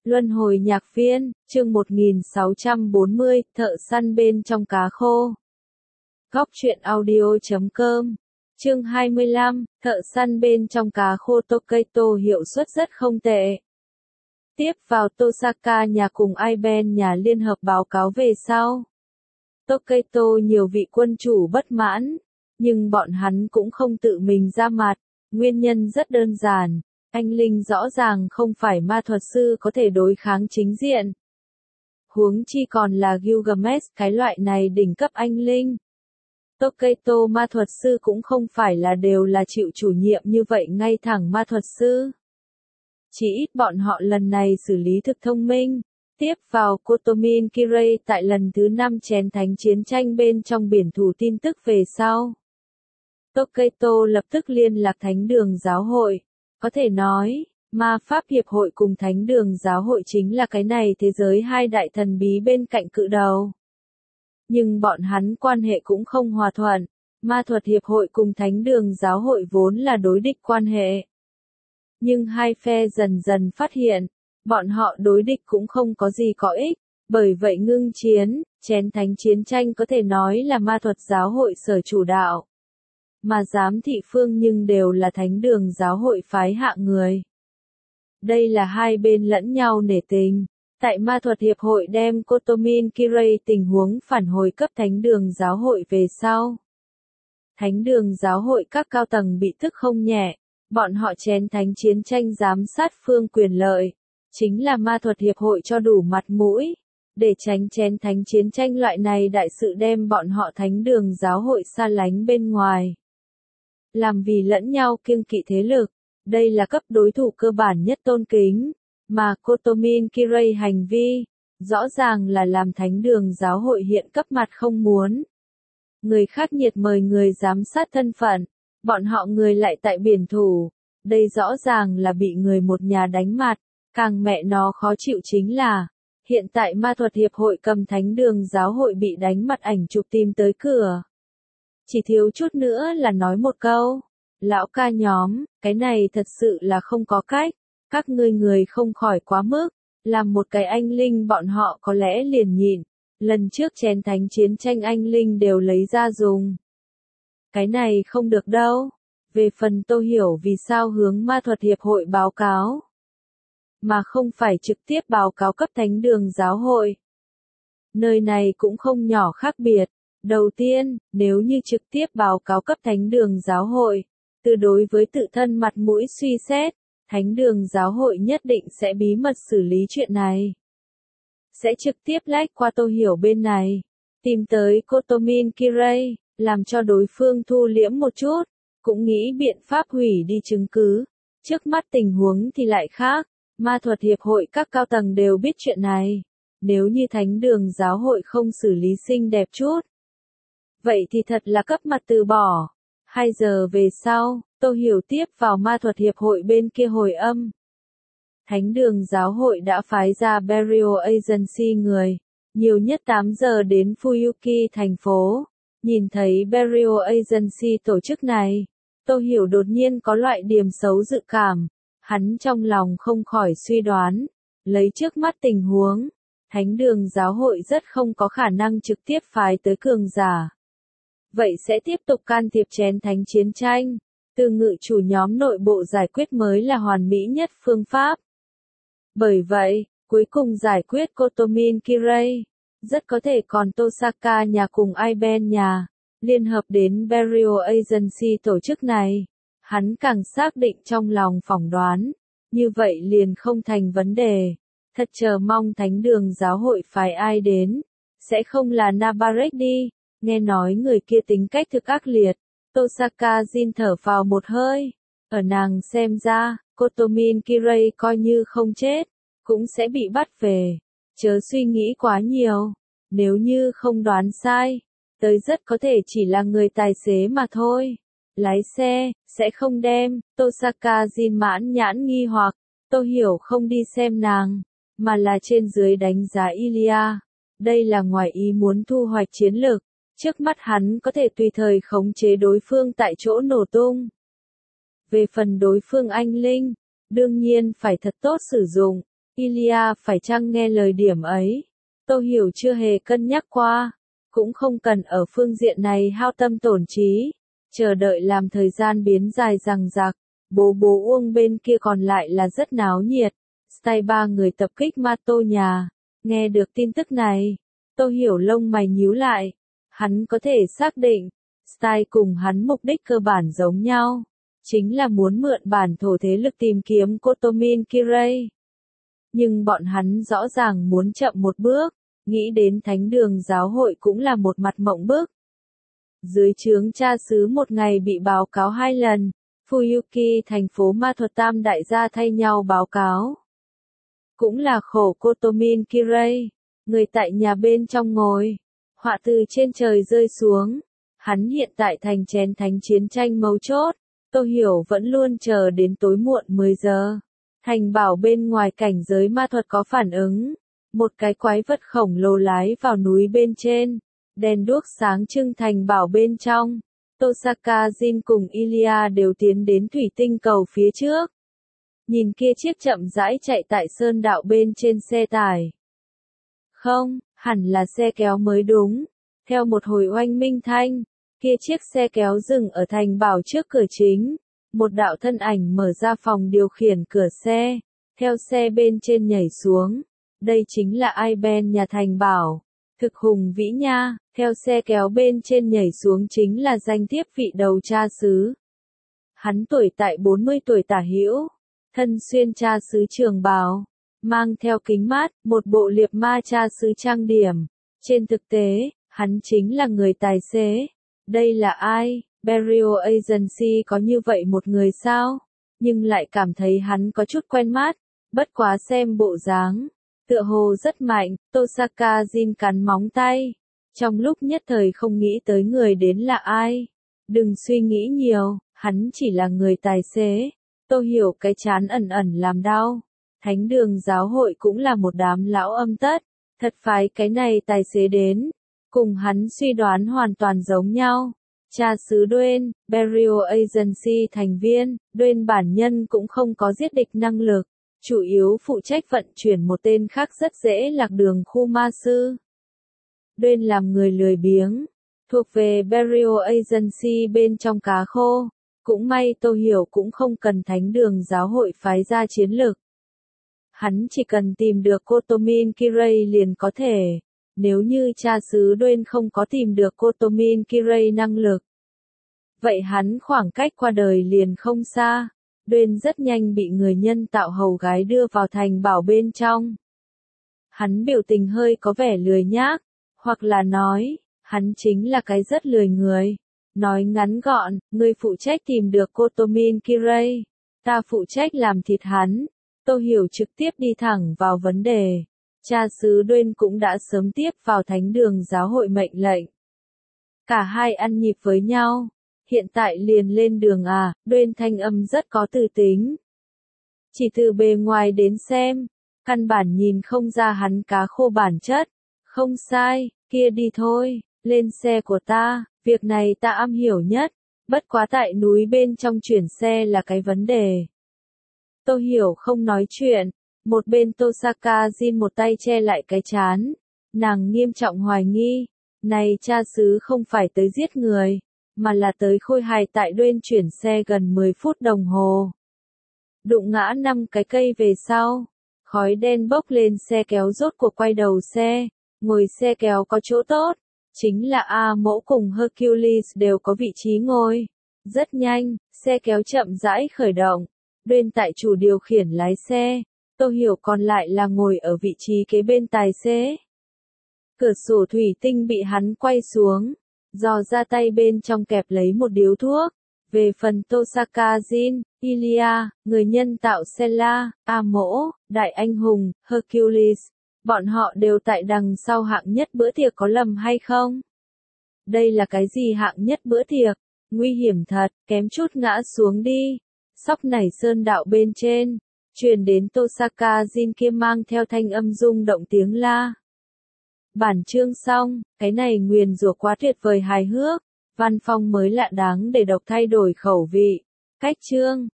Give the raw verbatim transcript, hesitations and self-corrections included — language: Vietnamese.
Luân hồi nhạc viên, chương một nghìn sáu trăm bốn mươi, thợ săn bên trong cá khô. Góc truyện audio chấm com. Chương hai mươi lăm, thợ săn bên trong cá khô Tokaito hiệu suất rất không tệ. Tiếp vào Tosaka nhà cùng Aiben nhà liên hợp báo cáo về sau. Tokaito nhiều vị quân chủ bất mãn, nhưng bọn hắn cũng không tự mình ra mặt, nguyên nhân rất đơn giản. Anh Linh rõ ràng không phải ma thuật sư có thể đối kháng chính diện. Huống chi còn là Gilgamesh cái loại này đỉnh cấp anh Linh. Tokaito ma thuật sư cũng không phải là đều là chịu chủ nhiệm như vậy ngay thẳng ma thuật sư. Chỉ ít bọn họ lần này xử lý thực thông minh. Tiếp vào Kotomin Kirei tại lần thứ năm chén thánh chiến tranh bên trong biển thủ tin tức về sau. Tokaito lập tức liên lạc thánh đường giáo hội. Có thể nói, ma pháp hiệp hội cùng thánh đường giáo hội chính là cái này thế giới hai đại thần bí bên cạnh cự đầu. Nhưng bọn hắn quan hệ cũng không hòa thuận, ma thuật hiệp hội cùng thánh đường giáo hội vốn là đối địch quan hệ. Nhưng hai phe dần dần phát hiện, bọn họ đối địch cũng không có gì có ích, bởi vậy ngưng chiến, chén thánh chiến tranh có thể nói là ma thuật giáo hội sở chủ đạo. Mà giám thị phương nhưng đều là thánh đường giáo hội phái hạ người. Đây là hai bên lẫn nhau nể tình. Tại ma thuật hiệp hội đem Kotomin Kirei tình huống phản hồi cấp thánh đường giáo hội về sau. Thánh đường giáo hội các cao tầng bị tức không nhẹ, bọn họ chén thánh chiến tranh giám sát phương quyền lợi. Chính là ma thuật hiệp hội cho đủ mặt mũi, để tránh chén thánh chiến tranh loại này đại sự đem bọn họ thánh đường giáo hội xa lánh bên ngoài. Làm vì lẫn nhau kiêng kỵ thế lực, đây là cấp đối thủ cơ bản nhất tôn kính, mà Kotomin Kirei hành vi, rõ ràng là làm thánh đường giáo hội hiện cấp mặt không muốn. Người khác nhiệt mời người giám sát thân phận, bọn họ người lại tại biển thủ, đây rõ ràng là bị người một nhà đánh mặt, càng mẹ nó khó chịu chính là, hiện tại ma thuật hiệp hội cầm thánh đường giáo hội bị đánh mặt ảnh chụp tìm tới cửa. Chỉ thiếu chút nữa là nói một câu, lão ca nhóm, cái này thật sự là không có cách, các ngươi người không khỏi quá mức, làm một cái anh Linh bọn họ có lẽ liền nhịn, lần trước chén thánh chiến tranh anh Linh đều lấy ra dùng. Cái này không được đâu, về phần tôi hiểu vì sao hướng ma thuật hiệp hội báo cáo, mà không phải trực tiếp báo cáo cấp thánh đường giáo hội. Nơi này cũng không nhỏ khác biệt. Đầu tiên, nếu như trực tiếp báo cáo cấp thánh đường giáo hội, từ đối với tự thân mặt mũi suy xét, thánh đường giáo hội nhất định sẽ bí mật xử lý chuyện này. Sẽ trực tiếp lách qua Tô Hiểu bên này, tìm tới Kotomin Kirei, làm cho đối phương thu liễm một chút, cũng nghĩ biện pháp hủy đi chứng cứ. Trước mắt tình huống thì lại khác, ma thuật hiệp hội các cao tầng đều biết chuyện này. Nếu như thánh đường giáo hội không xử lý xinh đẹp chút, vậy thì thật là cấp mặt từ bỏ. Hai giờ về sau, Tô Hiểu tiếp vào ma thuật hiệp hội bên kia hồi âm. Thánh đường giáo hội đã phái ra Burial Agency người, nhiều nhất tám giờ đến Fuyuki thành phố. Nhìn thấy Burial Agency tổ chức này, Tô Hiểu đột nhiên có loại điểm xấu dự cảm. Hắn trong lòng không khỏi suy đoán, lấy trước mắt tình huống, thánh đường giáo hội rất không có khả năng trực tiếp phái tới cường giả. Vậy sẽ tiếp tục can thiệp chén thánh chiến tranh, từ ngự chủ nhóm nội bộ giải quyết mới là hoàn mỹ nhất phương pháp. Bởi vậy, cuối cùng giải quyết Kotomin Kirei, rất có thể còn Tosaka nhà cùng Aiben nhà, liên hợp đến Burial Agency tổ chức này. Hắn càng xác định trong lòng phỏng đoán, như vậy liền không thành vấn đề. Thật chờ mong thánh đường giáo hội phái ai đến, sẽ không là Nabarek đi. Nghe nói người kia tính cách thực ác liệt, Tosaka Jin thở vào một hơi. Ở nàng xem ra, Kotomin Kirei coi như không chết, cũng sẽ bị bắt về. Chớ suy nghĩ quá nhiều, nếu như không đoán sai, tới rất có thể chỉ là người tài xế mà thôi. Lái xe, sẽ không đem, Tosaka Jin mãn nhãn nghi hoặc, tôi hiểu không đi xem nàng, mà là trên dưới đánh giá Ilya. Đây là ngoài ý muốn thu hoạch chiến lược. Trước mắt hắn có thể tùy thời khống chế đối phương tại chỗ nổ tung. Về phần đối phương anh Linh, đương nhiên phải thật tốt sử dụng, Ilya phải chăng nghe lời điểm ấy? Tô Hiểu chưa hề cân nhắc qua, cũng không cần ở phương diện này hao tâm tổn trí, chờ đợi làm thời gian biến dài dằng dặc. Bố bố Uông bên kia còn lại là rất náo nhiệt, style ba người tập kích ma tô nhà. Nghe được tin tức này, Tô Hiểu lông mày nhíu lại, hắn có thể xác định, style cùng hắn mục đích cơ bản giống nhau, chính là muốn mượn bản thổ thế lực tìm kiếm Kotomin Kirei. Nhưng bọn hắn rõ ràng muốn chậm một bước, nghĩ đến thánh đường giáo hội cũng là một mặt mộng bức. Dưới trướng cha xứ một ngày bị báo cáo hai lần, Fuyuki thành phố ma thuật tam đại gia thay nhau báo cáo. Cũng là khổ Kotomin Kirei, người tại nhà bên trong ngồi, họa từ trên trời rơi xuống. Hắn hiện tại thành chén thánh chiến tranh mấu chốt, Tô Hiểu vẫn luôn chờ đến tối muộn mười giờ. Thành bảo bên ngoài cảnh giới ma thuật có phản ứng, một cái quái vật khổng lồ lái vào núi bên trên, đèn đuốc sáng trưng thành bảo bên trong. Tosaka Jin cùng Ilya đều tiến đến thủy tinh cầu phía trước. Nhìn kia chiếc chậm rãi chạy tại sơn đạo bên trên xe tải. Không, hẳn là xe kéo mới đúng. Theo một hồi oanh minh thanh, kia chiếc xe kéo dừng ở thành bảo trước cửa chính. Một đạo thân ảnh mở ra phòng điều khiển cửa xe, theo xe bên trên nhảy xuống. Đây chính là ai Ben nhà thành bảo. Thực hùng vĩ nha, theo xe kéo bên trên nhảy xuống chính là danh thiếp vị đầu cha xứ. Hắn tuổi tại bốn mươi tuổi tả hữu, thân xuyên cha xứ trường bào, mang theo kính mát, một bộ liệp ma cha xứ trang điểm. Trên thực tế, hắn chính là người tài xế. Đây là ai? Burial Agency có như vậy một người sao? Nhưng lại cảm thấy hắn có chút quen mắt, bất quá xem bộ dáng. Tựa hồ rất mạnh, Tosaka Jin cắn móng tay. Trong lúc nhất thời không nghĩ tới người đến là ai. Đừng suy nghĩ nhiều, hắn chỉ là người tài xế. Tô Hiểu cái chán ẩn ẩn làm đau. Thánh đường giáo hội cũng là một đám lão âm tất. Thật phái cái này tài xế đến. Cùng hắn suy đoán hoàn toàn giống nhau. Cha xứ Duen, Burial Agency thành viên, Duen bản nhân cũng không có giết địch năng lực. Chủ yếu phụ trách vận chuyển một tên khác rất dễ lạc đường khu ma sư. Duen làm người lười biếng, thuộc về Burial Agency bên trong cá khô. Cũng may Tô Hiểu cũng không cần thánh đường giáo hội phái ra chiến lực. Hắn chỉ cần tìm được Kotomin Kirei liền có thể. Nếu như cha xứ Duen không có tìm được Kotomin Kirei năng lực, vậy hắn khoảng cách qua đời liền không xa. Duen rất nhanh bị người nhân tạo hầu gái đưa vào thành bảo bên trong. Hắn biểu tình hơi có vẻ lười nhác, hoặc là nói, hắn chính là cái rất lười người. Nói ngắn gọn, người phụ trách tìm được Kotomin Kirei, ta phụ trách làm thịt hắn. Tô Hiểu trực tiếp đi thẳng vào vấn đề. Cha xứ Duen cũng đã sớm tiếp vào thánh đường giáo hội mệnh lệnh. Cả hai ăn nhịp với nhau. Hiện tại liền lên đường à, Duen thanh âm rất có tư tính. Chỉ từ bề ngoài đến xem, căn bản nhìn không ra hắn cá khô bản chất. Không sai, kia đi thôi, lên xe của ta, việc này ta am hiểu nhất. Bất quá tại núi bên trong chuyển xe là cái vấn đề. Tô Hiểu không nói chuyện. Một bên Tosaka Jin một tay che lại cái chán. Nàng nghiêm trọng hoài nghi. Này cha xứ không phải tới giết người, mà là tới khôi hài tại Duen chuyển xe gần mười phút đồng hồ. Đụng ngã năm cái cây về sau. Khói đen bốc lên xe kéo rốt cuộc quay đầu xe. Ngồi xe kéo có chỗ tốt. Chính là A Mẫu cùng Hercules đều có vị trí ngồi. Rất nhanh, xe kéo chậm rãi khởi động. Duen tại chủ điều khiển lái xe. Tô Hiểu còn lại là ngồi ở vị trí kế bên tài xế. Cửa sổ thủy tinh bị hắn quay xuống, dò ra tay bên trong kẹp lấy một điếu thuốc. Về phần Tosaka Jin, Ilya, người nhân tạo Sella, A Mỗ, Đại Anh Hùng, Hercules, bọn họ đều tại đằng sau hạng nhất bữa tiệc có lầm hay không? Đây là cái gì hạng nhất bữa tiệc? Nguy hiểm thật, kém chút ngã xuống đi. Sóc nảy sơn đạo bên trên. Truyền đến Tosaka Jin kia mang theo thanh âm rung động tiếng la. Bản chương xong, cái này nguyền rủa quá tuyệt vời hài hước, văn phong mới lạ đáng để đọc thay đổi khẩu vị. Cách chương